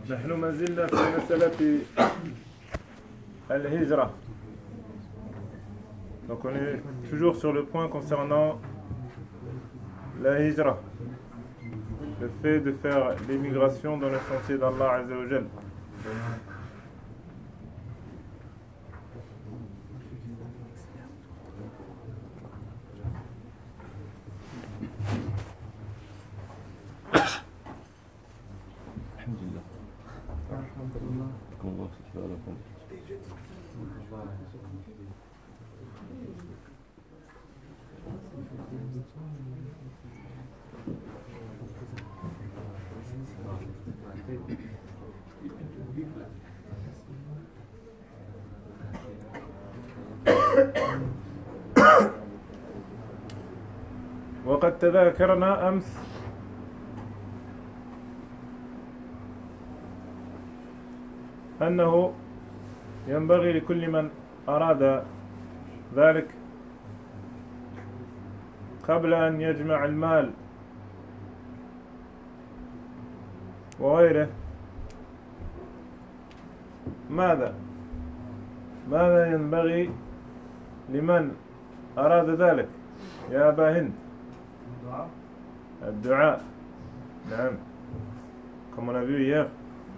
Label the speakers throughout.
Speaker 1: نحن ما زلنا في مسألة الهجرة. Donc on est toujours sur le point concernant la hijra, le fait de faire l'émigration dans le sentier d'Allah Azza wa Jal. وقد تذاكرنا أمس أنه ينبغي لكل من أراد ذلك قبل أن يجمع المال وغيره ماذا ينبغي لمن أراد ذلك يا أبا هند؟ الدعاء. نعم comme on a vu hier.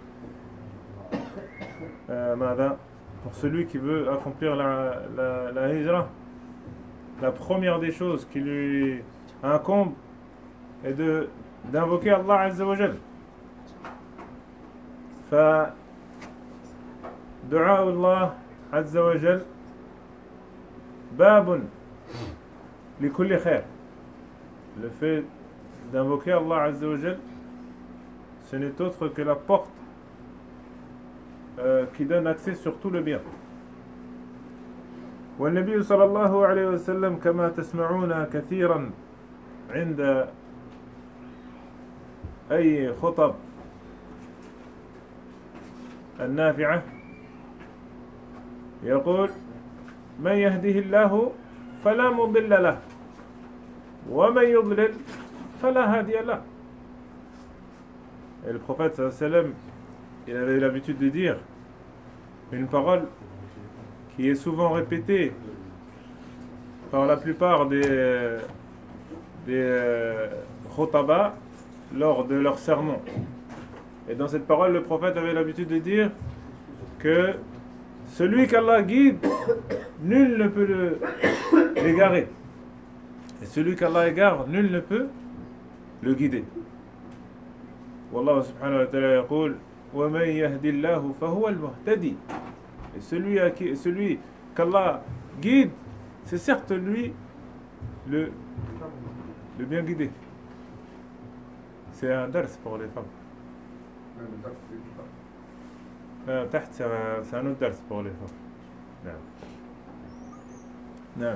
Speaker 1: ماذا pour celui qui veut accomplir la hijra, la première des choses qui lui incombe est d'invoquer Allah Azza wa Jal. فدعاء الله عز وجل باب لكل خير. Le fait d'invoquer Allah Azza wa Jal, ce n'est autre que la porte qui donne accès sur tout le bien. والنبي صلى الله عليه وسلم كما تسمعون كثيرا عند أي خطب النافعة يقول من يهده الله فلا مضل له ومن يضلل فلا هادي له. Et le prophète sallallahu alayhi wa sallam, il avait l'habitude de dire une parole qui est souvent répétée par la plupart des khutaba lors de leurs sermons. Et dans cette parole, le prophète avait l'habitude de dire que celui qu'Allah guide, nul ne peut l'égarer. Et celui qu'Allah égare, nul ne peut le guider. Wallahu subhanahu wa ta'ala yaqul وَمَنْ يَهْدِ اللَّهُ فَهُوَ الْمُهْتَدِي. Et celui qu'Allah guide, c'est certes lui le bien guidé. C'est un dars pour les femmes. C'est un autre dars pour les femmes. Non.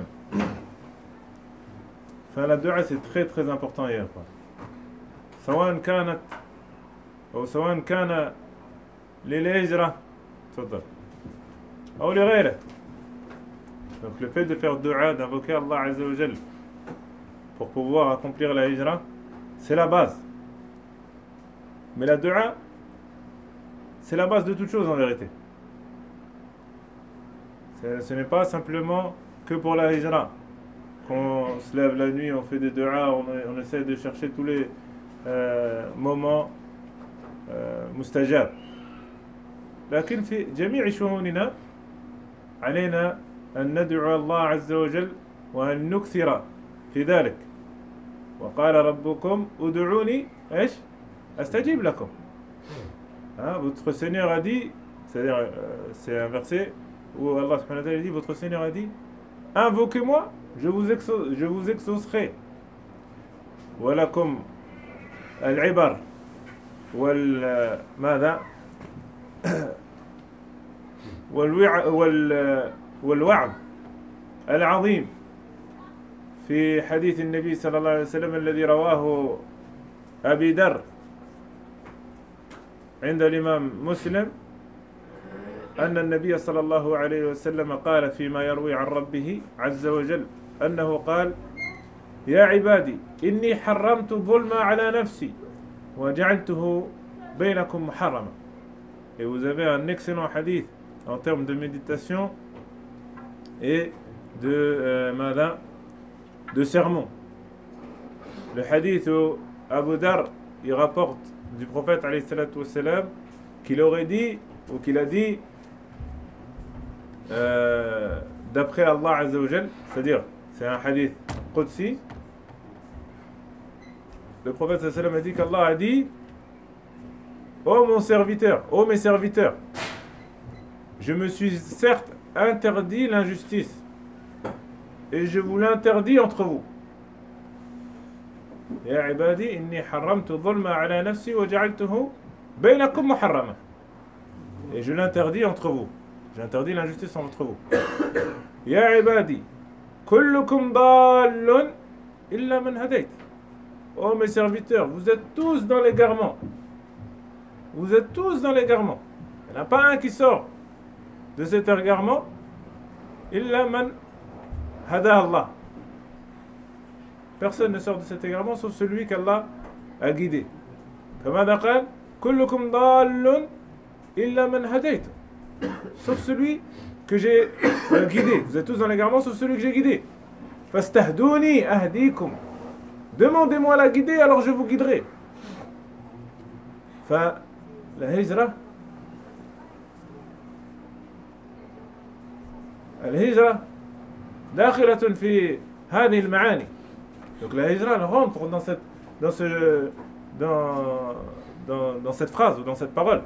Speaker 1: Enfin, la dua c'est très très important hier. سواء كانت أو سواء كان للهجرة تفضل أو لغيره. Donc le fait de faire dua, d'invoquer Allah Azza wa Jal pour pouvoir accomplir la hijra, c'est la base. Mais la dua, c'est la base de toute chose en vérité. Ce n'est pas simplement que pour la hijra. Quand on se lève la nuit, on fait des duas, on essaie de chercher tous les moments mustajab. لكن في جميع شؤوننا علينا أن ندعو الله عز وجل وأن نكثر في ذلك. وقال ربكم ادعوني إيش أستجيب لكم. Votre Seigneur a dit, c'est-à-dire c'est un verset où Allah subhanahu wa ta'ala dit, votre Seigneur a dit, invoquez-moi, je vous exaucerai. ولكم العبر ماذا والوعد العظيم في حديث النبي صلى الله عليه وسلم الذي رواه أبي ذر عند الإمام مسلم أن النبي صلى الله عليه وسلم قال فيما يروي عن ربه عز وجل أنه قال يا عبادي إني حرمت الظلم على نفسي وجعلته بينكم محرما Et vous avez un excellent hadith en termes de méditation et de sermon. Le hadith où Abu Dar il rapporte du prophète alayhi salatu wassalam qu'il aurait dit ou qu'il a dit d'après Allah Azza wa Jal, c'est-à-dire c'est un hadith Qudsi. Le prophète sallallahu alayhi wa sallam a dit qu'Allah a dit: ô mon serviteur, ô mes serviteurs, je me suis certes interdit l'injustice et je vous l'interdis entre vous. Ya ibadi inni harramtu dhulma ala nafsi wa ja'altuhu bainakum muharrama. Et je l'interdis entre vous. J'interdis l'injustice entre vous. Ya ibadi kullukum dallun illa man hadayt. Oh mes serviteurs, vous êtes tous dans l'égarement. Vous êtes tous dans l'égarement. Il n'y en a pas un qui sort de cet égarement. Illa man hada Allah. Personne ne sort de cet égarement sauf celui qu'Allah a guidé. Kama qal kullukum dallun illa man hadayt. Sauf celui que j'ai guidé. Vous êtes tous dans l'égarement sauf celui que j'ai guidé. Fastahduni ahdikum. Demandez-moi la guider, alors je vous guiderai. فالهجرة داخلة في هذه المعاني. Donc la hijra elle rentre dans cette phrase ou dans cette parole.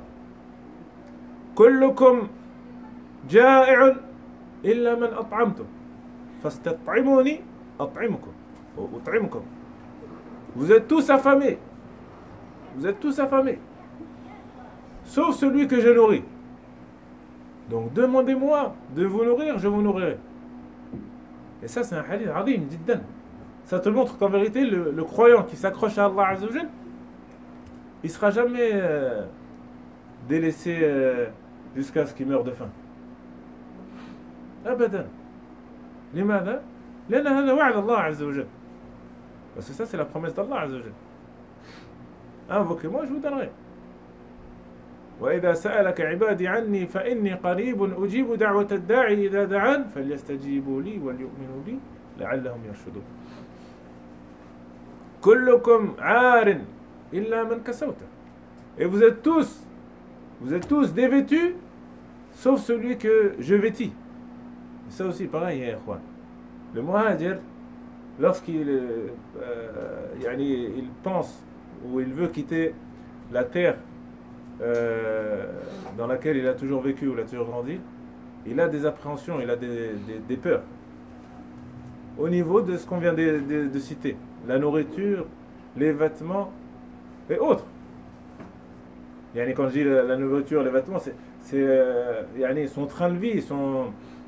Speaker 1: كلكم جائع إلا من أطعمتم فاستطعموني أطعمكم وأطعمكم. Vous êtes tous affamés. Vous êtes tous affamés. Sauf celui que je nourris. Donc demandez-moi de vous nourrir, je vous nourrirai. Et ça c'est un hadith azim jiddan. Ça te montre qu'en vérité le croyant qui s'accroche à Allah Azza wa Jal, il ne sera jamais délaissé jusqu'à ce qu'il meure de faim. Abadan. لماذا؟ لأن هذا وعد الله عز وجل. Parce que ça c'est la promesse d'Allah Azza wa Jal. Invoquez-moi, je vous donnerai. وإذا سألك عبادي عني فإني قريب أجيب دعوة الداعي إذا دعان فليستجيبوا لي وليؤمنوا بي لعلهم يرشدون. كلكم عار إلا من كسوته. Et vous êtes tous dévêtus sauf celui que je vêtis. Et ça aussi pareil, ya ikhwan. Le muhajir, lorsqu'il il pense ou il veut quitter la terre dans laquelle il a toujours vécu ou il a toujours grandi, il a des appréhensions, il a des peurs au niveau de ce qu'on vient de citer, la nourriture, les vêtements et autres. Quand je dis la nourriture, les vêtements, c'est son train de vie, son...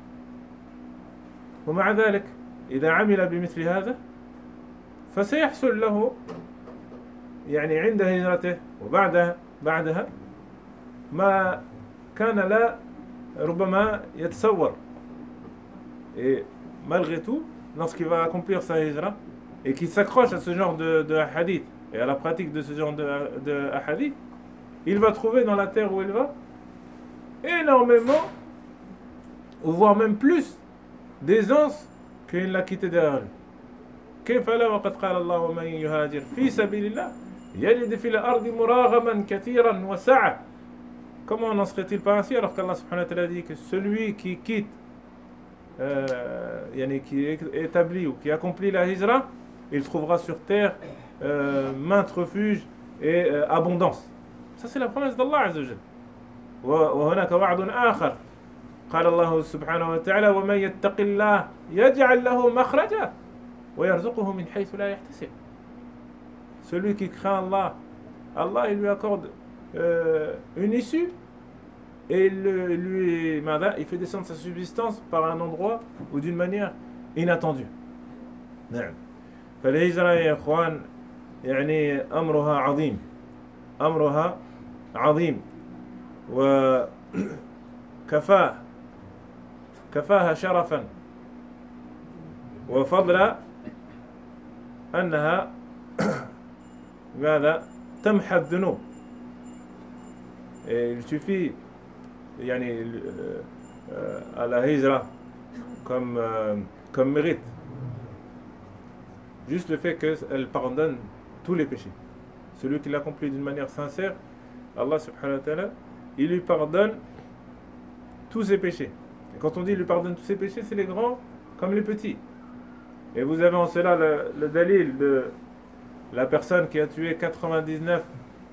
Speaker 1: ومع ذلك إذا عمل بمثل هذا فسيحصل له عند هجرته بعدها ما كان لا ربما يتصور. Et malgré tout, lorsqu'il va accomplir sa hijra et qu'il s'accroche à ce genre de hadith et à la pratique de ce genre de hadith, il va trouver dans la terre où il va énormément, ou voire même plus, d'aisance qu'il l'a quitté derrière lui. كيف لا وقد قال الله ومن يهاجر في سبيل الله يجد في الأرض مراغما كثيرا وسعة. Comment n'en serait-il pas ainsi alors qu'Allah subhanahu wa ta'ala dit que celui qui quitte qui est établi ou qui accomplit la hijra, il trouvera sur terre maintes refuges et abondance. Ça c'est la promesse d'Allah Azza wa Jal. وهناك وعد آخر قال الله سبحانه وتعالى ومن يتق الله يجعل له مخرجا ويرزقه من حيث لا يحتسب. Celui qui craint Allah il lui accorde une issue et il fait descendre sa subsistance par un endroit ou d'une manière inattendue. نعم. فالهجرة يا إخوان أمرها عظيم وكفاها شرفا وفضلا أنها تمحى الذنوب Et il suffit à la hijra comme mérite juste le fait qu'elle pardonne tous les péchés. Celui qui l'accomplit d'une manière sincère, Allah subhanahu wa ta'ala, il lui pardonne tous ses péchés. Et quand on dit il lui pardonne tous ses péchés, c'est les grands comme les petits. Et vous avez en cela le dalil de la personne qui a tué 99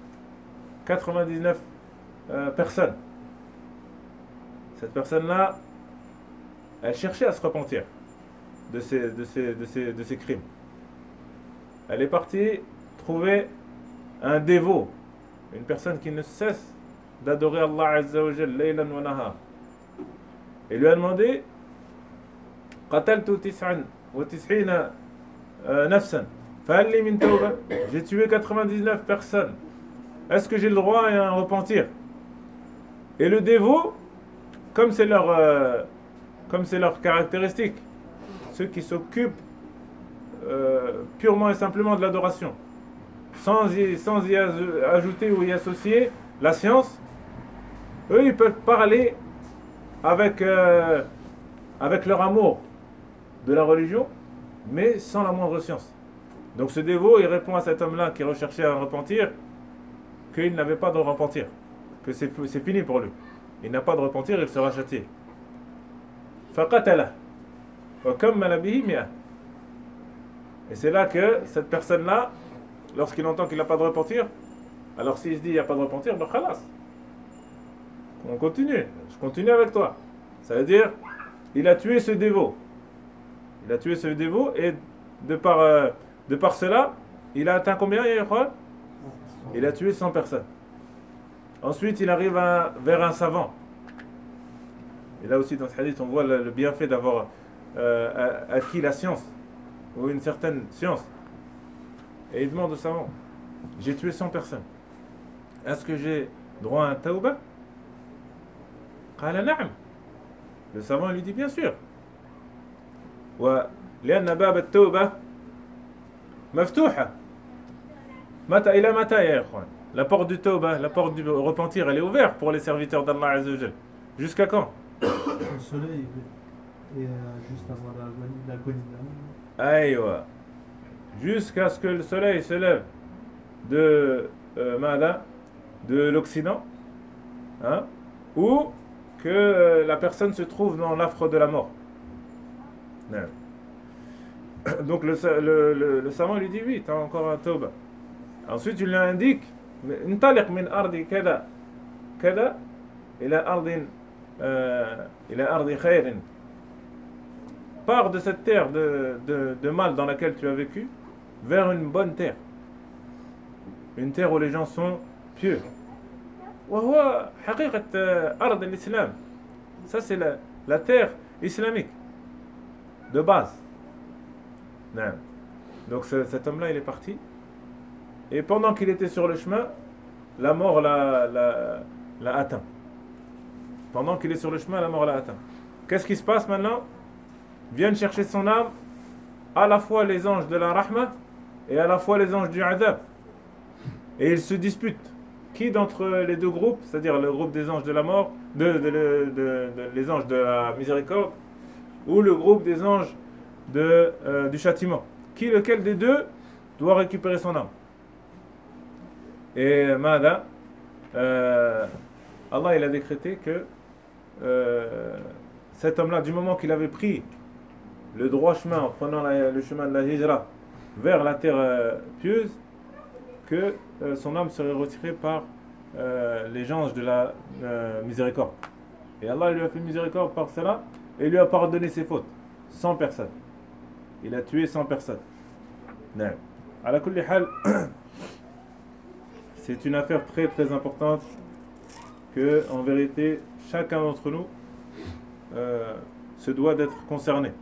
Speaker 1: personnes. Cette personne-là, elle cherchait à se repentir de ses crimes. Elle est partie trouver un dévot, une personne qui ne cesse d'adorer Allah Azza wa Jal, laylan wa nahar. Et lui a demandé qataltu tis'an wa tis'ina nafsan fahal li min tawba, j'ai tué 99 personnes, est-ce que j'ai le droit à un repentir? Et le dévot, comme c'est leur caractéristique, ceux qui s'occupent purement et simplement de l'adoration, sans y ajouter ou y associer la science, eux ils peuvent parler avec leur amour de la religion, mais sans la moindre science. Donc ce dévot, il répond à cet homme-là qui recherchait à repentir qu'il n'avait pas de repentir, que c'est fini pour lui. Il n'a pas de repentir, il sera châtié. فَقَتَلَهُ وَكَمَّلَ بِهِ مِئَةً. Et c'est là que cette personne-là, lorsqu'il entend qu'il n'a pas de repentir, alors s'il se dit il n'y a pas de repentir, ben khalas. On continue, je continue avec toi. Ça veut dire, il a tué ce dévot. Il a tué ce dévot et de par cela, il a atteint combien, Yahya? Il a tué 100 personnes. Ensuite, il arrive vers un savant. Et là aussi, dans ce hadith, on voit le bienfait d'avoir acquis la science, ou une certaine science. Et il demande au savant, j'ai tué 100 personnes. Est-ce que j'ai droit à un tawbah? Qala na'am. Le savant lui dit bien sûr. لأن باب التوبة مفتوحة. متى إلى متى يا إخوان؟ La porte du tawbah, la porte du repentir, elle est ouverte pour les serviteurs d'Allah Azza wa Jal. Jusqu'à quand?
Speaker 2: Le soleil et juste avant l'agonie de la nuit.
Speaker 1: Aïwa. Jusqu'à ce que le soleil se lève de l'Occident, hein, ou que la personne se trouve dans l'affre de la mort. Non. Donc le savant lui dit oui, tu as encore un tawbah. Ensuite il lui indique انطلق من أرض كذا كذا إلى أرض خير. Pars de cette terre de mal dans laquelle tu as vécu vers une bonne terre. Une terre où les gens sont pieux. وهو حقيقة أرض الإسلام. Ça c'est la terre islamique de base. Non. Donc cet homme-là il est parti. Et pendant qu'il était sur le chemin, la mort l'a atteint. Pendant qu'il est sur le chemin, la mort l'a atteint. Qu'est-ce qui se passe maintenant? Viennent chercher son âme à la fois les anges de la rahma et à la fois les anges du adab. Et ils se disputent. Qui d'entre les deux groupes, c'est-à-dire le groupe des anges de la mort, les anges de la miséricorde, ou le groupe des anges du châtiment, lequel des deux doit récupérer son âme? Et Mada, Allah il a décrété que cet homme-là, du moment qu'il avait pris le droit chemin en prenant le chemin de la hijra vers la terre pieuse, que son âme serait retirée par les anges de la miséricorde. Et Allah lui a fait miséricorde par cela et lui a pardonné ses fautes. 100 personnes. Il a tué 100 personnes. Non. À la kulli hal, c'est une affaire très très importante que, en vérité, chacun d'entre nous se doit d'être concerné.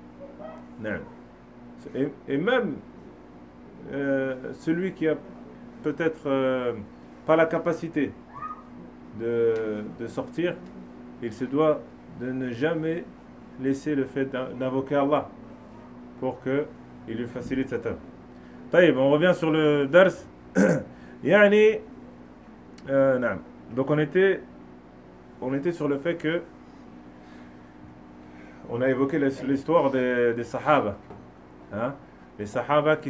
Speaker 1: Et même celui qui a peut-être pas la capacité de sortir, il se doit de ne jamais laisser le fait d'invoquer Allah pour qu'il lui facilite cette œuvre. Taïb, on revient sur le dars. يعني نعم Donc on était sur le fait que on a évoqué l'histoire des Sahaba, hein, les Sahaba qui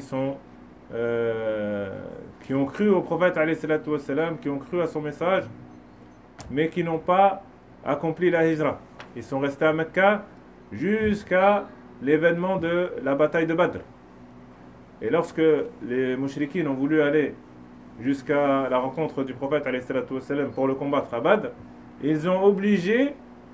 Speaker 1: ont cru au prophète alayhi salatu wassalam, qui ont cru à son message, mais qui n'ont pas accompli la hijra. Ils sont restés à Mecca jusqu'à l'événement de la bataille de Badr. Et lorsque les mouchriquines ont voulu aller jusqu'à la rencontre du prophète alayhi salatu wassalam pour le combattre à Badr, ils ont obligé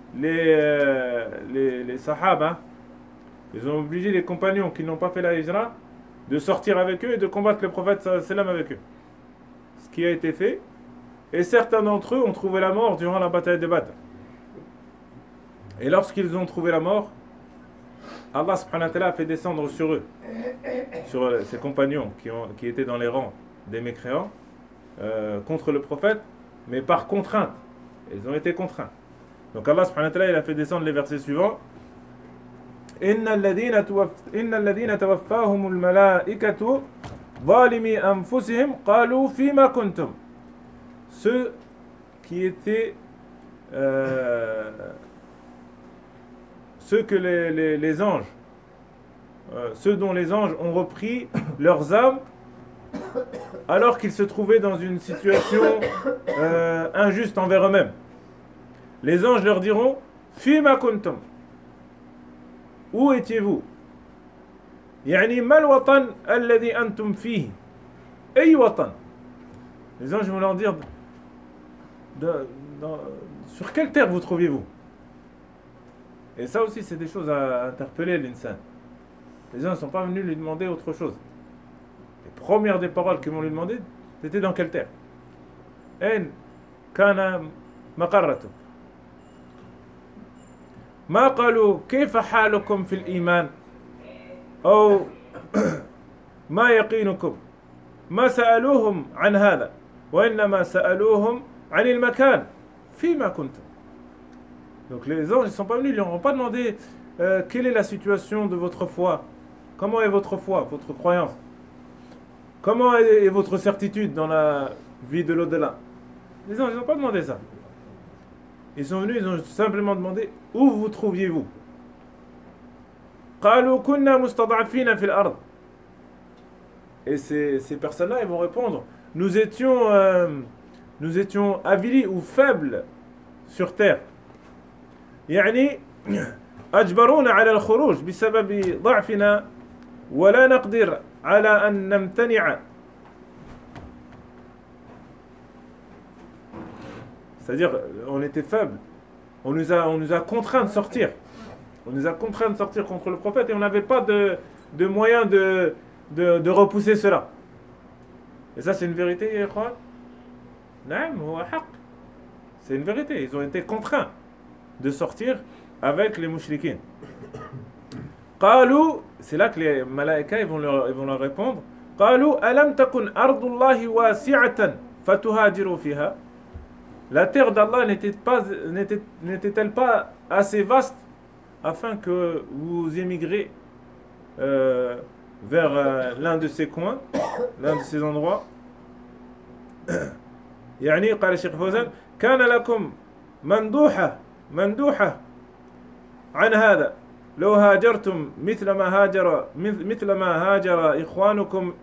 Speaker 1: les sahaba, ils ont obligé les compagnons qui n'ont pas fait la hijra de sortir avec eux et de combattre le prophète sallallahu alayhi wa sallam avec eux. Ce qui a été fait. Et certains d'entre eux ont trouvé la mort durant la bataille de Badr. Et lorsqu'ils ont trouvé la mort, Allah subhanahu wa ta'ala a fait descendre sur eux, sur ses compagnons qui étaient dans les rangs des mécréants, contre le prophète, mais par contrainte. Ils ont été contraints. Donc Allah subhanahu wa ta'ala il a fait descendre les versets suivants. Inna alladhina tawaffahumul malaikatu zalimi anfusihim qalu fima kuntum. Ceux qui étaient ceux que les anges ceux dont les anges ont repris leurs âmes alors qu'ils se trouvaient dans une situation injuste envers eux-mêmes. Les anges leur diront fima kuntum. Où étiez-vous? يعني ما الوطن الذي أنتم فيه؟ أي وطن? Les anges vont leur dire sur quelle terre vous trouviez-vous? Et ça aussi c'est des choses à interpeller l'insan. Les gens ne sont pas venus lui demander autre chose. Les premières des paroles qu'ils vont lui demander, c'était dans quelle terre? أين كان مقرتك؟ ما قالوا كيف حالكم في الإيمان أو ما يقينكم ما سألوهم عن هذا وإنما سألوهم عن المكان فيما كنتم. Donc les anges ne sont pas venus, ils ne leur ont pas demandé quelle est la situation de votre foi, comment est votre foi, votre croyance, comment est votre certitude dans la vie de l'au-delà. Les anges n'ont pas demandé ça. Ils sont venus, ils ont simplement demandé où vous trouviez-vous. قالوا كنا مستضعفين في الأرض. Et ces personnes-là, ils vont répondre nous étions avilis ou faibles sur terre. يعني أجبرونا على الخروج بسبب ضعفنا ولا نقدر على أن نمتنع. C'est-à-dire, on était faibles. On nous a contraints de sortir. On nous a contraints de sortir contre le prophète et on n'avait pas de moyen de repousser cela. Et ça, c'est une vérité, Ikhwan? Naam, huwa haq. C'est une vérité. Ils ont été contraints de sortir avec les mouchriquines. Qalu, c'est là que les malaïkas ils vont leur répondre. Qalu alam takun ardullahi wasi'atan fatuhajiru fiha. La terre d'Allah n'était-elle pas assez vaste afin que vous émigrez vers l'un de ces coins, l'un de ces endroits? يعني قال الشيخ فوزان كان لكم مندوحة عن هذا لو هاجرتم مثل ما هاجر إخوانكم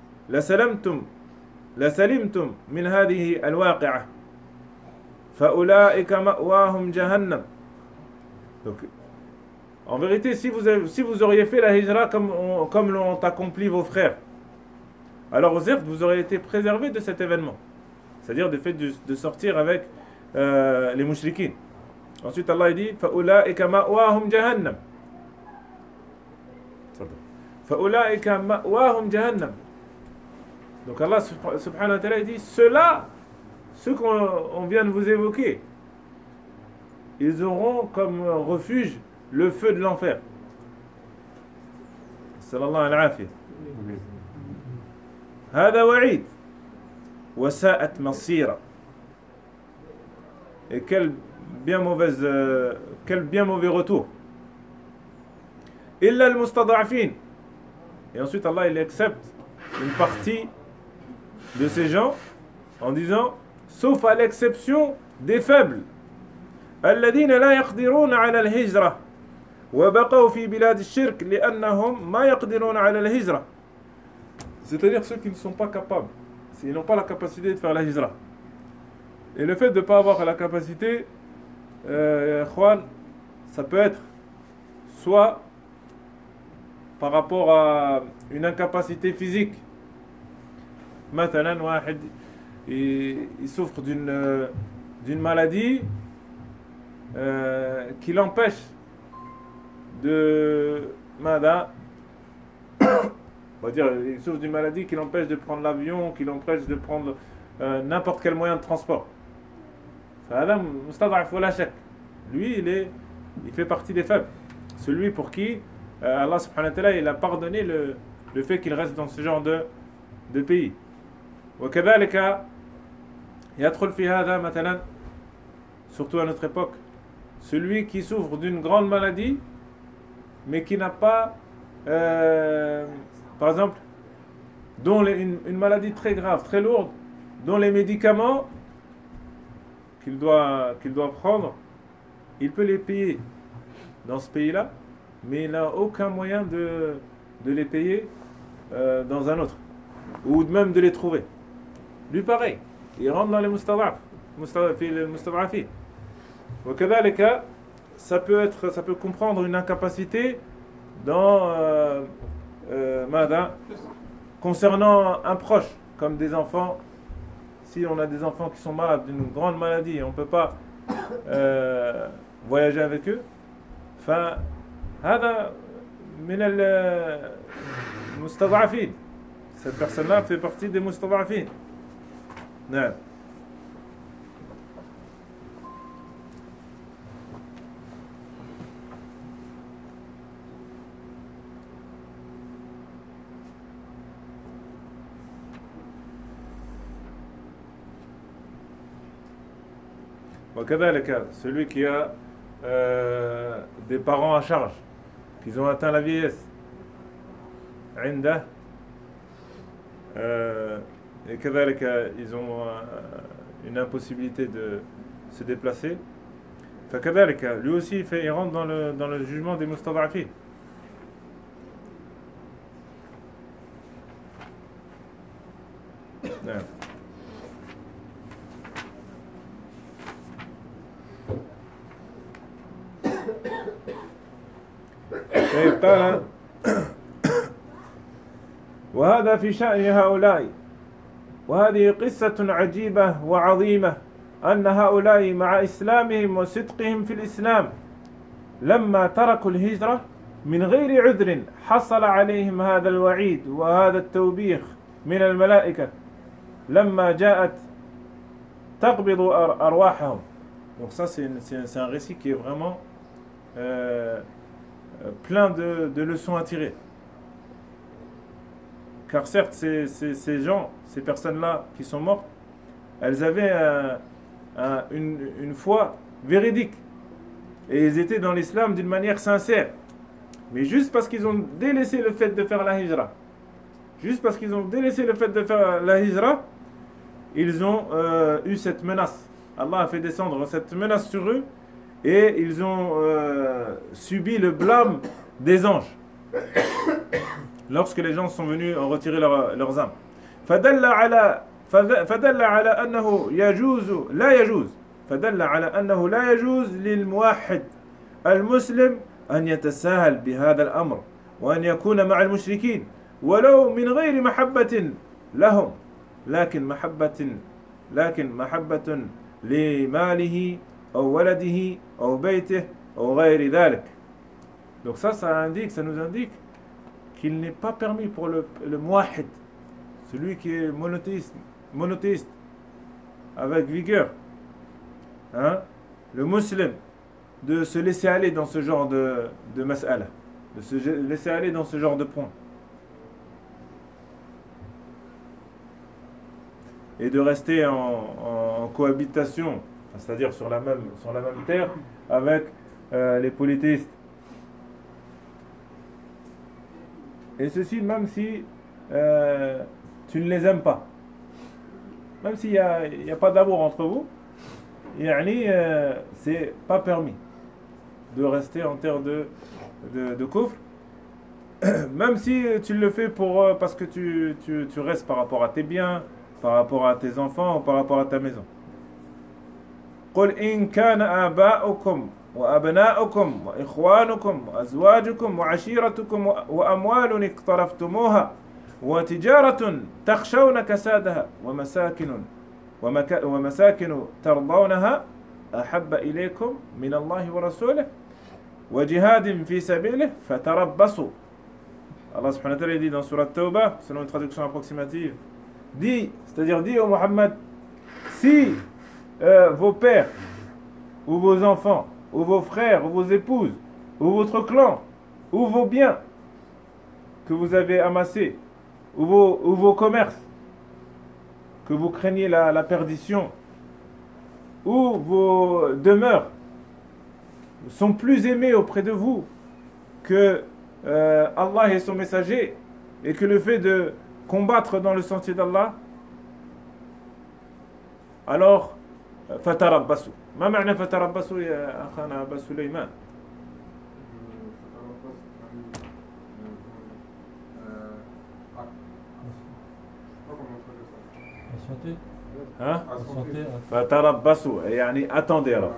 Speaker 1: لسلمتم من هذه الواقعة فأولئك مأواهم جهنم. Donc, en vérité, si vous auriez fait la hijra comme l'ont accompli vos frères, alors certes, vous auriez été préservés de cet événement. C'est-à-dire du fait de sortir avec les mouchriquines. Ensuite, Allah dit فَأُولَٰئِكَ مَأْوَاهُمْ جَهَنَّمْ. فَأُولَٰئِكَ مَأْوَاهُمْ جَهَنَّمْ. Donc Allah subhanahu wa ta'ala dit ceux qu'on vient de vous évoquer, ils auront comme refuge le feu de l'enfer. Sallallahu alayhi wa هذا وعيد وساءت مصيرا. Et quel bien mauvais retour. إلا المستضعفين. Et ensuite Allah il accepte une partie de ces gens en disant sauf à l'exception des faibles. الذين لا يقدرون على الهجرة وبقوا في بلاد الشرك لأنهم ما يقدرون على الهجرة. C'est-à-dire ceux qui ne sont pas capables, ils n'ont pas la capacité de faire la hijra. Et le fait de ne pas avoir la capacité, ça peut être soit par rapport à une incapacité physique. Maintenant, il souffre d'une maladie qui l'empêche de... On va dire, il souffre d'une maladie qui l'empêche de prendre l'avion, qui l'empêche de prendre n'importe quel moyen de transport. Lui, il fait partie des faibles. Celui pour qui Allah subhanahu wa ta'ala il a pardonné le fait qu'il reste dans ce genre de pays. وكذلك يدخل في هذا مثلا surtout à notre époque celui qui souffre d'une grande maladie mais qui n'a pas par exemple dont une maladie très grave, très lourde, dont les médicaments qu'il doit prendre, il peut les payer dans ce pays-là, mais il n'a aucun moyen de les payer dans un autre, ou même de les trouver. Lui pareil, il rentre dans les mustad'afin. وكذلك ça peut comprendre une incapacité dans concernant un proche, comme des enfants. Si on a des enfants qui sont malades d'une grande maladie et on ne peut pas voyager avec eux, هذا من المستضعفين. Cette personne-là fait partie des mustad'afin. نعم. وكذلك celui qui a des parents à charge, qui ont atteint la vieillesse, عنده et كذلك ils ont une impossibilité de se déplacer. فكذلك lui aussi il rentre dans le jugement des mustad'afin. قال وهذا في شأن هؤلاء وهذه قصة عجيبة وعظيمة أن هؤلاء مع إسلامهم وصدقهم في الإسلام لما تركوا الهجرة من غير عذر حصل عليهم هذا الوعيد وهذا التوبيخ من الملائكة لما جاءت تقبض أرواحهم. Donc ça c'est un récit qui est vraiment plein de leçons à tirer. Car certes, ces gens, ces personnes-là qui sont mortes, elles avaient une foi véridique. Et ils étaient dans l'islam d'une manière sincère. Mais juste parce qu'ils ont délaissé le fait de faire la hijra, ils ont eu cette menace. Allah a fait descendre cette menace sur eux et ils ont subi le blâme des anges lorsque les gens sont venus retirer leurs âmes. فدل على أنه لا يجوز للموحد المسلم أن يتساهل بهذا الأمر وأن يكون مع المشركين ولو من غير محبة لهم لكن محبة لماله أو ولده أو بيته أو غير ذلك. Donc ça nous indique qu'il n'est pas permis pour le muwahhid, celui qui est monothéiste avec vigueur, le musulman, de se laisser aller dans ce genre de mas'ala, de se laisser aller dans ce genre de point. Et de rester en cohabitation, c'est-à-dire sur la même terre, avec les polythéistes. Et ceci même si tu ne les aimes pas. même s'il n'y a pas d'amour entre vous, yani, c'est pas permis de rester en terre de kufr, même si tu le fais parce que tu restes par rapport à tes biens, par rapport à tes enfants ou par rapport à ta maison. قل إن كان آباؤكم وأبناؤكم وإخوانكم وأزواجكم وعشيرتكم وأموال اقترفتموها وتجارة تخشون كسادها ومساكن ترضونها أحب إليكم من الله ورسوله وجهاد في سبيله فتربصوا. Allah subhanahu wa ta'ala dit dans Surat Tawbah, selon une traduction approximative, c'est-à-dire dit au Muhammad, si vos pères, ou vos enfants, ou vos frères, ou vos épouses, ou votre clan, ou vos biens que vous avez amassés, ou vos commerces, que vous craignez la perdition, ou vos demeures sont plus aimés auprès de vous que Allah et son messager, et que le fait de combattre dans le sentier d'Allah, alors فتربصوا. ما معنى فتربصوا يا أخانا أبا سليمان؟ Hein? فتربصوا يعني attendez alors.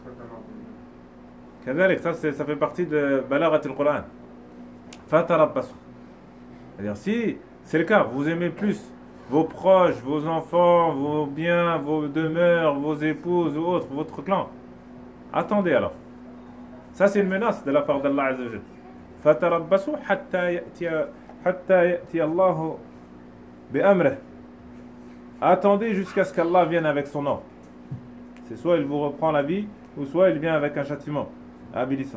Speaker 1: كذلك ça fait partie de بلاغة القرآن. فتربصوا. C'est-à-dire si c'est le cas, vous aimez plus vos proches, vos enfants, vos biens, vos demeures, vos épouses ou autres, votre clan. Attendez alors. Ça c'est une menace de la part d'Allah Azza wa Jalla. فَتَرَبَّصُوا حَتَّى يَأْتِيَ اللَّهُ بِأَمْرِهِ. Attendez jusqu'à ce qu'Allah vienne avec son ordre. C'est soit il vous reprend la vie, ou soit il vient avec un châtiment avilissant.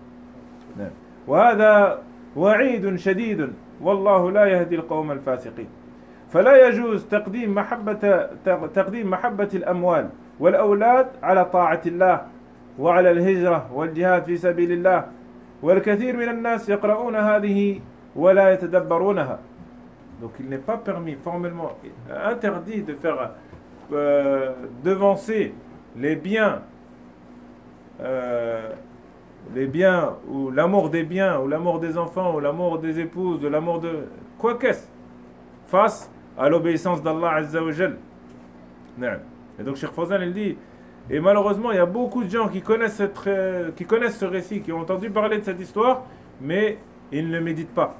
Speaker 1: وَهَذَا وَعِيدٌ شَدِيدٌ وَاللَّهُ لَا يَهْدِي الْقَوْمَ الْفَاسِقِينَ. فلا يجوز تقديم محبة الأموال والأولاد على طاعة الله وعلى الهجرة والجهاد في سبيل الله والكثير من الناس يقرؤون هذه ولا يتدبرونها. Donc il n'est pas permis, formellement interdit de faire devancer les biens ou l'amour des biens ou l'amour des enfants ou l'amour des épouses ou l'amour de quoi qu'est-ce face à l'obéissance d'Allah Azza wa Jal. Et donc Cheikh Fawzan il dit, et malheureusement il y a beaucoup de gens qui connaissent ce récit, qui ont entendu parler de cette histoire, mais ils ne le méditent pas.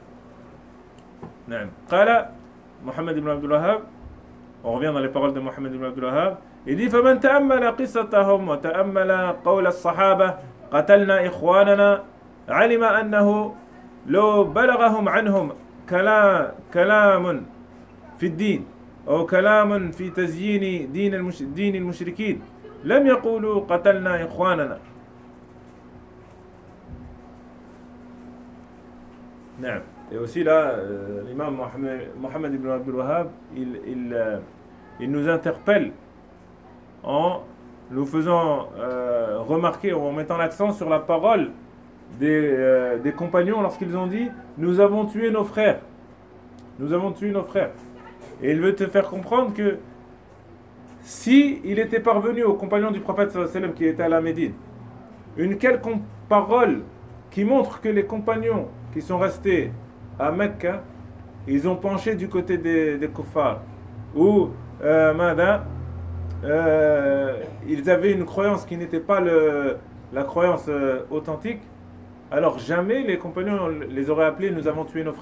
Speaker 1: قال محمد بن عبد الوهاب, on revient dans les paroles de Mohammed ibn Abdul Wahhab, il dit فمن تأمل قصتهم وتأمل قول الصحابة قتلنا إخواننا علم أنه لو بلغهم عنهم كلام في الدين أو كلام في تزيين دين المشركين لم يقولوا قتلنا إخواننا. نعم. Et aussi là, l'imam Mohammed ibn Abdul Wahhab, il nous interpelle en nous faisant remarquer, en mettant l'accent sur la parole des compagnons lorsqu'ils ont dit « Nous avons tué nos frères ». Nous avons tué nos frères. Et il veut te faire comprendre que si il était parvenu aux compagnons du prophète sallallahu alayhi wa sallam qui étaient à la Médine, une quelconque parole qui montre que les compagnons qui sont restés à Mecca, ils ont penché du côté des kuffars, ou ils avaient une croyance qui n'était pas la croyance authentique, alors jamais les compagnons les auraient appelés « Nous avons tué nos frères ».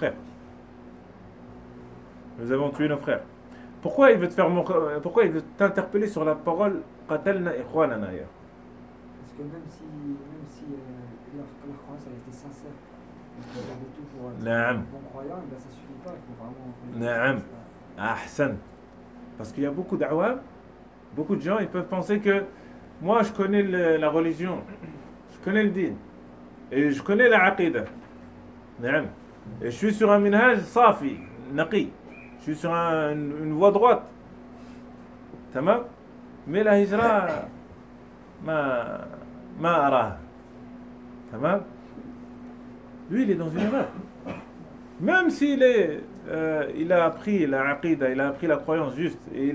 Speaker 1: Nous avons tué nos frères. Pourquoi il veut t'interpeller sur la parole « Qatalna ikhwanana » ailleurs?
Speaker 3: Parce que même si leur croyance a été sincère, ils avaient tout pour être bon croyant, et bien ça suffit pas, il faut vraiment...
Speaker 1: Naam. Ahsan. Parce qu'il y a beaucoup d'awam, beaucoup de gens, ils peuvent penser que moi je connais la religion, je connais le din, et je connais la aqidah. Naam. Et je suis sur un minhaj safi, naqi. Je suis sur une voie droite. Tamam. Mais la hijra, ma araha. Tamam. Lui, il est dans une erreur. Même s'il il a appris la aqidah, il a appris la croyance juste, et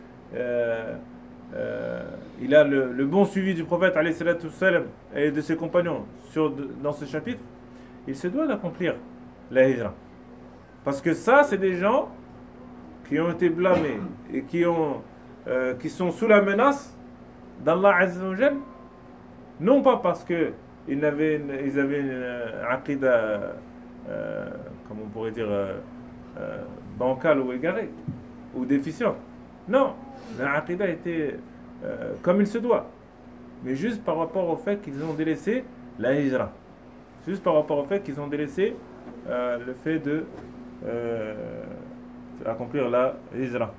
Speaker 1: il a le bon suivi du prophète alayhi salatu wassalam, et de ses compagnons dans ce chapitre, il se doit d'accomplir la hijra. Parce que ça, c'est des gens qui ont été blâmés et qui sont sous la menace d'Allah Azza wa Jal, non pas parce qu'ils avaient une aqidah, comme on pourrait dire, bancale ou égarée, ou déficiente. Non, la aqidah était comme il se doit. Mais juste par rapport au fait qu'ils ont délaissé la hijra. Juste par rapport au fait qu'ils ont délaissé le fait de accomplir la hijra.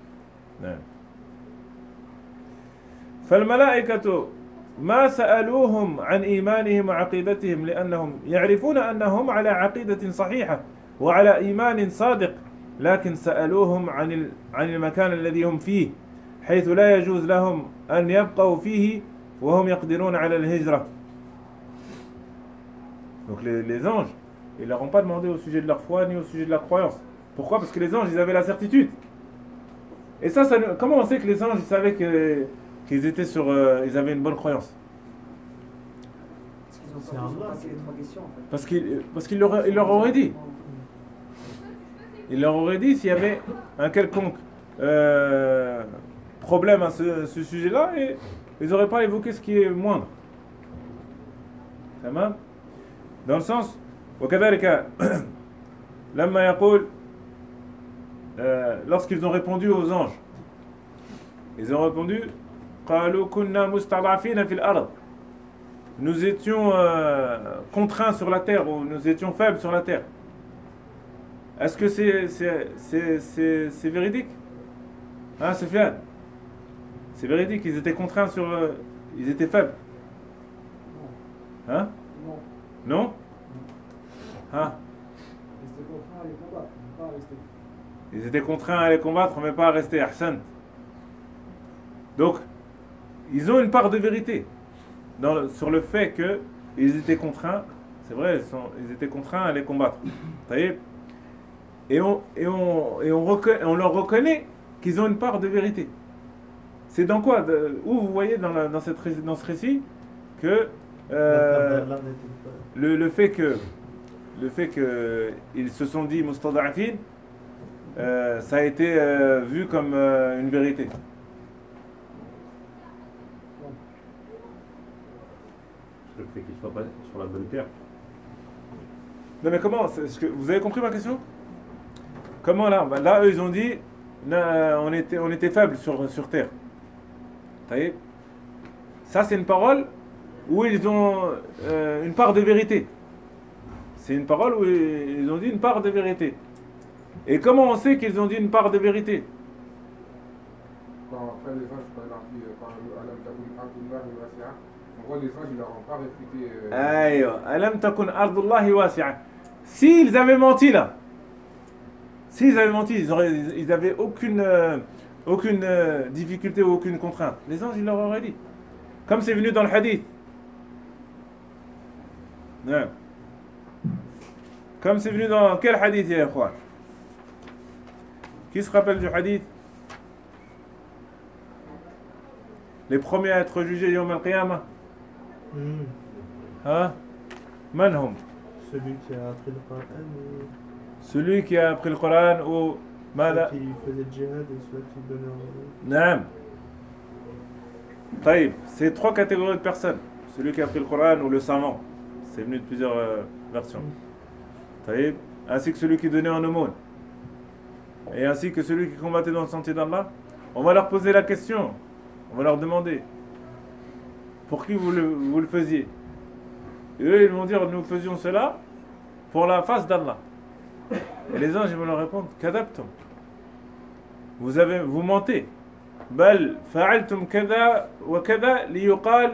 Speaker 1: فالملائكة ما سألوهم عن إيمانهم وعقيدتهم لأنهم يعرفون أنهم على عقيدة صحيحة وعلى إيمان صادق لكن سألوهم عن المكان الذي هم فيه حيث لا يجوز لهم أن يبقوا فيه وهم يقدرون على الهجرة. Donc les anges, ils leur ont pas demandé au sujet de leur foi ni au sujet de la croyance. Pourquoi? Parce que les anges, ils avaient la certitude. Et ça comment on sait que les anges, ils savaient qu'ils étaient ils avaient une bonne croyance?
Speaker 3: Parce qu'ils ont passé les 3 questions en fait.
Speaker 1: Parce qu'il leur aurait dit. Il leur aurait dit s'il y avait un quelconque problème à ce sujet-là, et ils n'auraient pas évoqué ce qui est moindre. تمام؟ Dans le sens وكذلك لما يقول lorsqu'ils ont répondu aux anges, ils ont répondu قالوا كنا مستضعفين في الأرض, nous étions contraints sur la terre, ou nous étions faibles sur la terre. Est-ce que c'est véridique? Hein, Sofiane? C'est véridique, ils étaient contraints ils étaient faibles. Hein? Non? Hein? Ils étaient contraints à les combattre, mais pas à rester. Ahsan. Donc, ils ont une part de vérité sur le fait qu'ils étaient contraints. C'est vrai, ils étaient contraints à les combattre. Et on leur reconnaît qu'ils ont une part de vérité. C'est dans quoi? Où vous voyez dans ce récit que le fait qu'ils se sont dit mustada'afin, ça a été vu comme une vérité.
Speaker 4: Le fait qu'ils soient pas sur la bonne terre.
Speaker 1: Non mais comment? Vous avez compris ma question? Comment là? Là, eux, ils ont dit on était faibles sur terre. Ça, c'est une parole où ils ont une part de vérité. C'est une parole où ils ont dit une part de vérité. Et comment on sait qu'ils ont dit une part de vérité?
Speaker 5: Quand après les anges, par exemple, en gros, les anges, ils leur ont pas réfuté.
Speaker 1: Alam takun ardullahi wasi'a. S'ils avaient menti là, ils avaient aucune difficulté ou aucune contrainte, les anges, ils leur auraient dit. Comme c'est venu dans le hadith. Non. Comme c'est venu dans quel hadith, ya ikhwan? Qui se rappelle du hadith? Les premiers à être jugés Yawm al-Qiyamah. Hein? Manhum?
Speaker 2: Celui qui a appris le Coran
Speaker 1: Celui qui a appris le Coran ou
Speaker 2: celui qui faisait le djihad et celui qui donnait
Speaker 1: Naam. Taïb, c'est 3 catégories de personnes. Celui qui a appris le Coran ou le savant. C'est venu de plusieurs versions. Taïb, ainsi que celui qui donnait en aumône. Et ainsi que celui qui combattait dans le sentier d'Allah. On va leur poser la question. On va leur demander pour qui vous le faisiez. Et eux, ils vont dire nous faisions cela pour la face d'Allah. Et les anges, ils vont leur répondre kadabtum. Vous mentez. Bal fa'altum kada wa kada liyuqal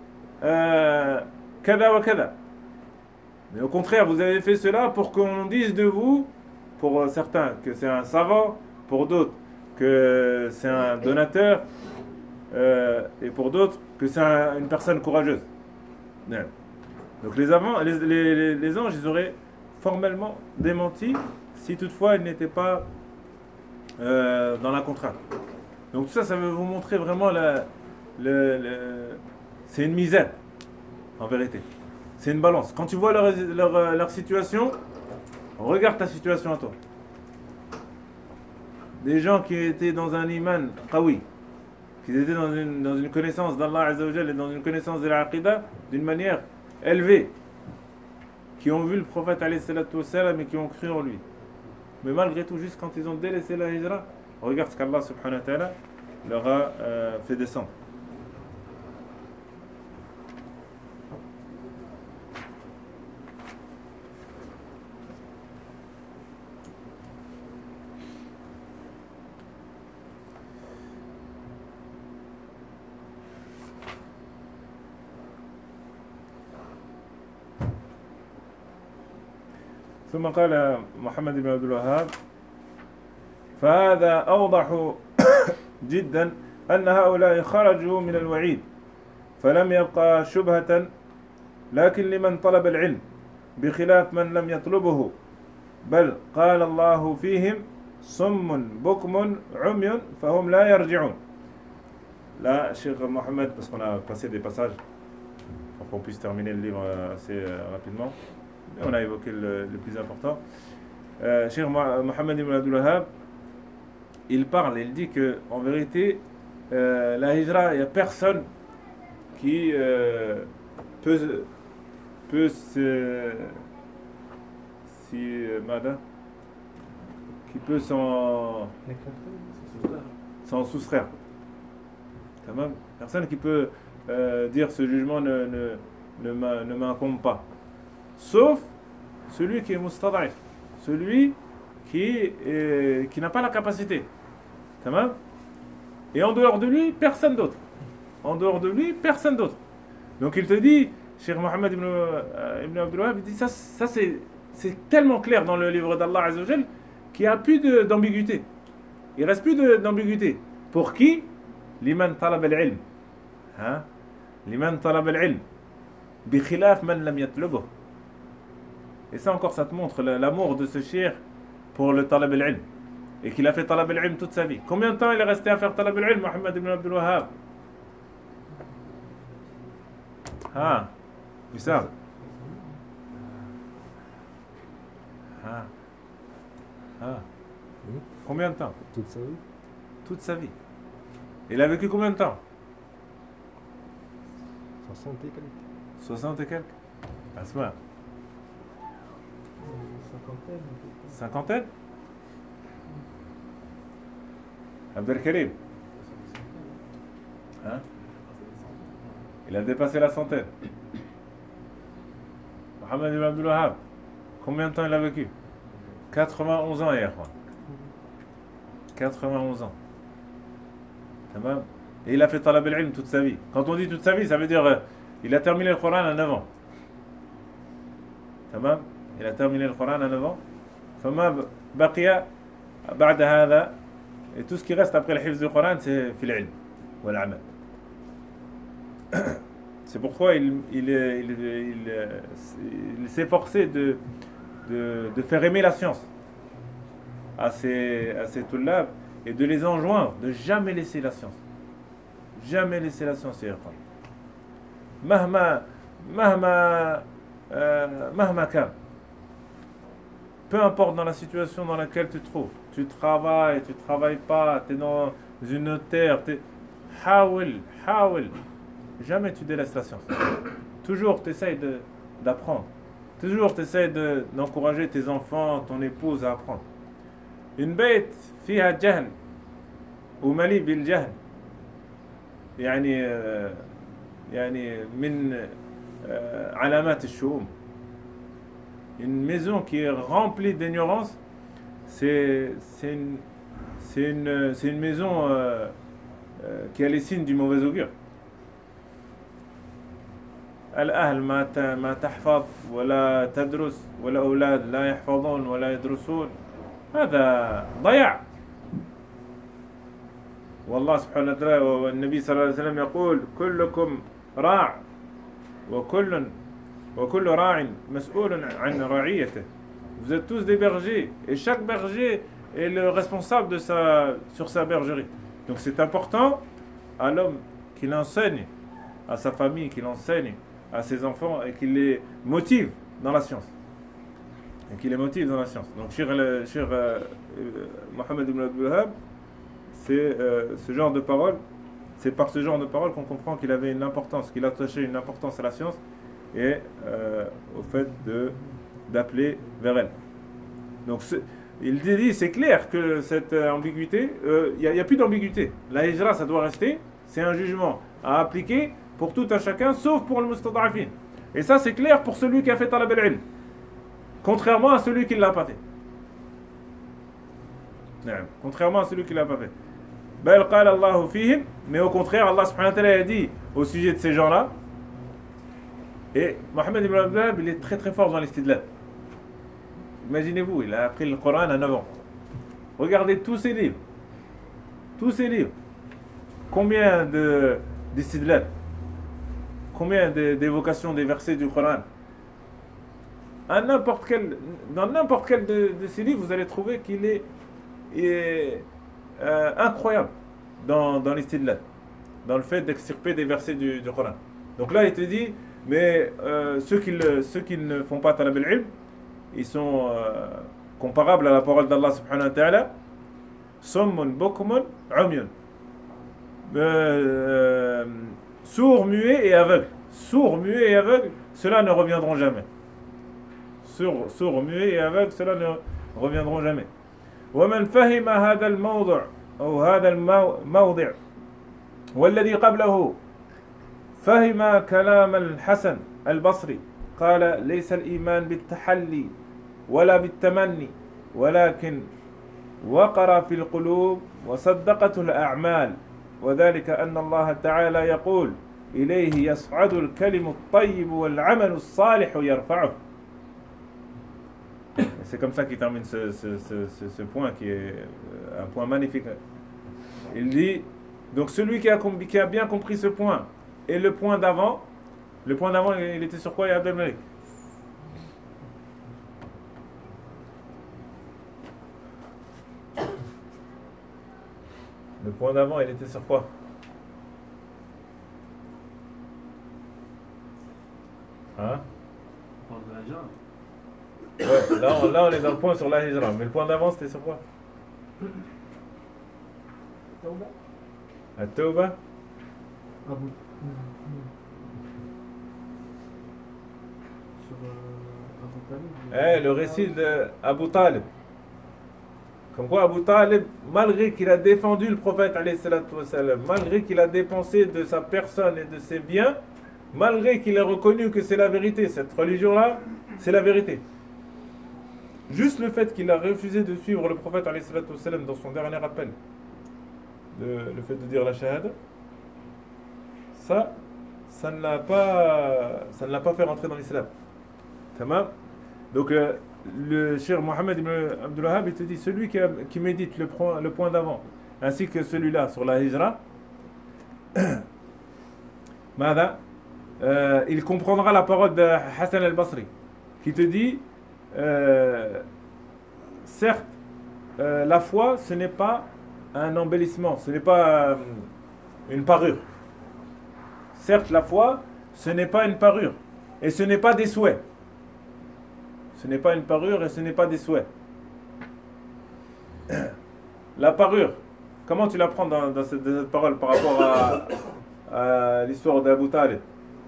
Speaker 1: kada wa kada. Mais au contraire, vous avez fait cela pour qu'on dise de vous, pour certains, que c'est un savant, pour d'autres, que c'est un donateur, et pour d'autres, que c'est une personne courageuse. Donc les anges, ils auraient formellement démenti si toutefois il n'était pas dans la contrainte. Donc tout ça, ça veut vous montrer vraiment c'est une misère, en vérité. C'est une balance. Quand tu vois leur situation, regarde ta situation à toi. Des gens qui étaient dans un iman qawi, qui étaient dans une connaissance d'Allah Azza wa Jalla et dans une connaissance de l'Aqidah d'une manière élevée, qui ont vu le prophète alayhi salatu wassalam et qui ont cru en lui. Mais malgré tout, juste quand ils ont délaissé la hijra, regarde ce qu'Allah subhanahu wa ta'ala leur a fait descendre. ثم قال محمد بن عبد الوهاب فهذا أوضح جدا أن هؤلاء خرجوا من الوعيد فلم يبقى شبهة لكن لمن طلب العلم بخلاف من لم يطلبه بل قال الله فيهم صم بكم عمي فهم لا يرجعون. Là, Cheikh Mohamed, parce qu'on a passé des passages pour qu'on puisse terminer le livre assez rapidement, on a évoqué le plus important. Cheikh Mohamed ibn Abdul Wahhab, il parle, il dit que en vérité, la hijra, il n'y a personne qui peut s'en soustraire. Personne qui peut dire ce jugement ne m'incombe pas. Sauf celui qui est mustad'if, celui qui n'a pas la capacité. Tamam. Et en dehors de lui, personne d'autre. En dehors de lui, personne d'autre. Donc il te dit, Cheikh Mohamed ibn Abdul Wahhab, il dit ça c'est tellement clair dans le livre d'Allah Azza wa Jal qu'il n'y a plus d'ambiguïté. Il ne reste plus d'ambiguïté. Pour qui? Liman talab al-ilm. Liman talab al-ilm. Bi khilaf man lam yatlubuh. Et ça encore, ça te montre l'amour de ce cheikh pour le talab al-ilm. Et qu'il a fait talab al-ilm toute sa vie. Combien de temps il est resté à faire talab al-ilm, Mohamed ibn Abdul Wahhab? Wissam. Combien de temps?
Speaker 6: Toute sa vie.
Speaker 1: Toute sa vie. Il a vécu combien de temps?
Speaker 6: 60 et quelques.
Speaker 1: 60 et quelques. Asma. Cinquantaine. Abdelkarim. Il a dépassé la centaine. Mohamed ibn Abdul Wahhab, combien de temps il a vécu? 91 ans hier. 91 ans. Et il a fait talab al-ilm toute sa vie. Quand on dit toute sa vie, ça veut dire il a terminé le Coran à 9 ans. Il a terminé le Coran à 9 ans. فما بقي بعد هذا, et tout ce qui reste après le hifz du Coran, c'est في العلم والعمل. C'est pourquoi il s'est forcé de faire aimer la science à ses tullab et de les enjoindre de jamais laisser la science. Jamais laisser la science, مهما كان. Peu importe dans la situation dans laquelle tu te trouves, tu travailles pas, tu es dans une terre, حاول. Jamais tu délaisses la science. Toujours tu essaies d'apprendre. Toujours tu essaies d'encourager tes enfants, ton épouse à apprendre. Une bête فيها جهل ومليء بالجهل يعني من علامات الشؤم. Une maison qui est remplie d'ignorance, c'est une maison qui a les signes du mauvais augure. الأهل ما تحفظ ولا تدرس والأولاد لا يحفظون ولا يدرسون, هذا ضياع. والله سبحانه وتعالى والنبي صلى الله عليه وسلم يقول كلكم راع وكل راع مسؤول عن رعيته. Vous êtes tous des bergers. Et chaque berger est le responsable sur sa bergerie. Donc c'est important à l'homme qu'il enseigne à sa famille, qu'il enseigne à ses enfants et qu'il les motive dans la science. Donc, Mohammed ibn Abdul Wahhab, c'est ce genre de parole. C'est par ce genre de parole qu'on comprend qu'il avait une importance, qu'il attachait une importance à la science et au fait d'appeler vers elle. Donc il dit, c'est clair que cette ambiguïté, il n'y a plus d'ambiguïté. La hijra, ça doit rester, c'est un jugement à appliquer pour tout un chacun, sauf pour le mustad'afin. Et ça, c'est clair pour celui qui a fait talab al-ilm, contrairement à celui qui ne l'a pas fait. Contrairement à celui qui ne l'a pas fait. Bal qala Allahu fihim, mais au contraire, Allah subhanahu wa ta'ala a dit au sujet de ces gens-là. Et Mohammed ibn Abdul Wahhab, il est très très fort dans l'istidlal. Imaginez-vous, il a appris le Coran à 9 ans. Regardez tous ces livres. Combien d'istidlal, combien d'évocations des versets du Coran. Dans n'importe quel de ces livres, vous allez trouver qu'il est incroyable dans l'istidlal, dans le fait d'extirper des versets du Coran. Donc là, il te dit, mais ceux qui ne font pas talab al-ilm, ils sont comparables à la parole d'Allah subhanahu wa ta'ala, summun bukmun umyun, sourds, muets et aveugles. Sourds, muets et aveugles, ceux-là ne reviendront jamais. Sourds, muets et aveugles, ceux-là ne reviendront jamais. ومن فهم هذا الموضع أو هذا الموضع والذي قبله فهم كلام الحسن البصري قال ليس الإيمان بالتحلي ولا بالتمني ولكن وقر في القلوب وصدقته الأعمال وذلك أن الله تعالى يقول إليه يصعد الكلم الطيب والعمل الصالح يرفعه. C'est comme ça qu'il termine ce point qui est un point magnifique. Il dit, donc celui qui a bien compris ce point et le point d'avant il était sur quoi, ya Abdel Malik? Le point d'avant il était sur quoi? Hein?
Speaker 2: On parle de la hijra.
Speaker 1: Ouais, là on est dans le point sur la hijra, mais le point d'avant c'était sur quoi? At-Tawbah.
Speaker 2: Sur Abu Talib.
Speaker 1: Le récit d'Abu Talib. Comme quoi Abu Talib, malgré qu'il a défendu le prophète alayhi salatu wassalam, malgré qu'il a dépensé de sa personne et de ses biens, malgré qu'il ait reconnu que c'est la vérité, cette religion-là, c'est la vérité. Juste le fait qu'il a refusé de suivre le prophète alayhi salatu wassalam dans son dernier appel, le fait de dire la shahada, ça ne l'a pas fait rentrer dans l'islam. Tamam. Donc le Cheikh Mohammed ibn Abdul Wahhab, il te dit, celui qui médite le point d'avant, ainsi que celui-là sur la hijra, il comprendra la parole de Hassan al-Basri, qui te dit, certes, la foi, ce n'est pas un embellissement, ce n'est pas une parure. Certes, la foi, ce n'est pas une parure, et ce n'est pas des souhaits. Ce n'est pas une parure et ce n'est pas des souhaits. La parure, comment tu la prends dans cette parole par rapport à l'histoire d'Abu Talib?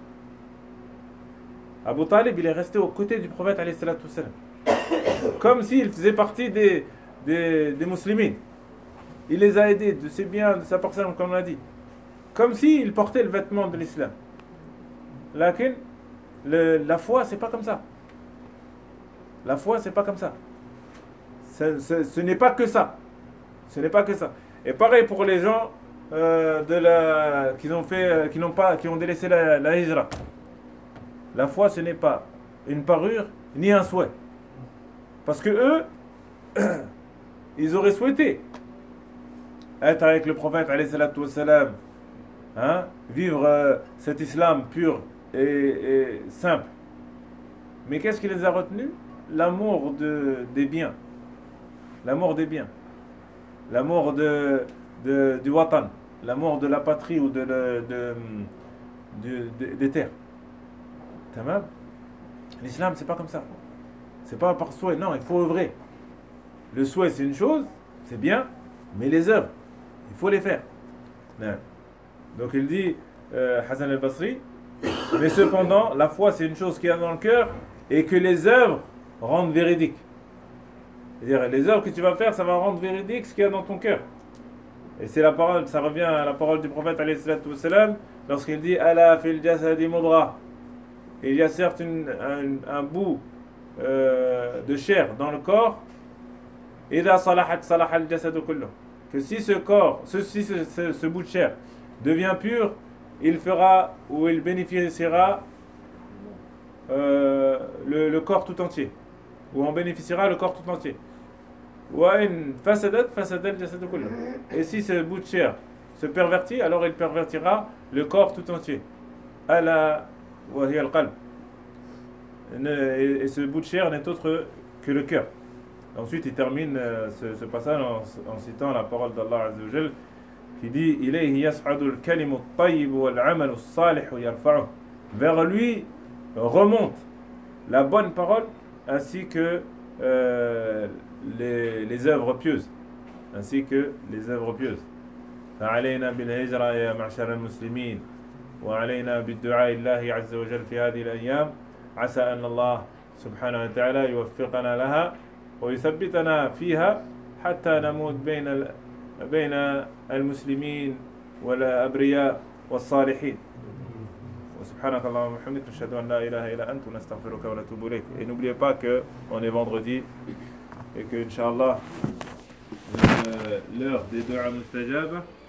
Speaker 1: Abu Talib, il est resté aux côtés du prophète alayhi salatu wassalam, comme s'il faisait partie des musulmans. Il les a aidés de ses biens, de sa personne, comme on l'a dit, comme s'il portait le vêtement de l'islam. Lakin, la foi, c'est pas comme ça. La foi, c'est pas comme ça. Ce n'est pas que ça. Ce n'est pas que ça. Et pareil pour les gens qui ont délaissé la hijra. La foi, ce n'est pas une parure ni un souhait. Parce que eux, ils auraient souhaité être avec le prophète alayhi salatu wassalam, vivre cet islam pur et simple. Mais qu'est-ce qui les a retenus? l'amour des biens. L'amour des biens. L'amour du watan. L'amour de la patrie ou des terres. Tamam. L'islam, c'est pas comme ça. C'est pas par souhait. Non, il faut œuvrer. Le souhait, c'est une chose, c'est bien, mais les œuvres, il faut les faire. Non. Donc il dit, Hassan al-Basri, mais cependant, la foi, c'est une chose qui est dans le cœur et que les œuvres rendent véridique. C'est-à-dire, les œuvres que tu vas faire, ça va rendre véridique ce qu'il y a dans ton cœur. Et c'est la parole, ça revient à la parole du prophète alayhi salatu wassalam, lorsqu'il dit Ala fil jasadi mudra. Il y a certes un bout de chair dans le corps, idha salahat salaha al jasadu kullu. Que si ce corps, ce bout de chair devient pur, il fera ou il bénéficiera le corps tout entier, ou en bénéficiera le corps tout entier. Et si ce bout de chair se pervertit, alors il pervertira le corps tout entier. Ala wa hiya al-qalb. Et ce bout de chair n'est autre que le cœur. Ensuite, il termine ce passage en citant la parole d'Allah Azza wa Jal qui dit Ilayhi yas'adu al-kalimu at-tayyib wal-'amalu as-salih yarfa'uhu. Vers lui remonte la bonne parole ainsi que les œuvres pieuses. فعلينا بالهجرة يا معشر المسلمين وعلينا بالدعاء الله عز وجل في هذه الأيام عسى أن الله سبحانه وتعالى يوفقنا لها ويثبتنا فيها حتى نموت بين المسلمين والأبرياء والصالحين وسبحانك اللهم وبحمدك نشهد أن لا إله إلا أنت ونستغفرك ونتوب إليك. Et n'oubliez pas que on est vendredi et que Inch'Allah l'heure des du'a mustajaba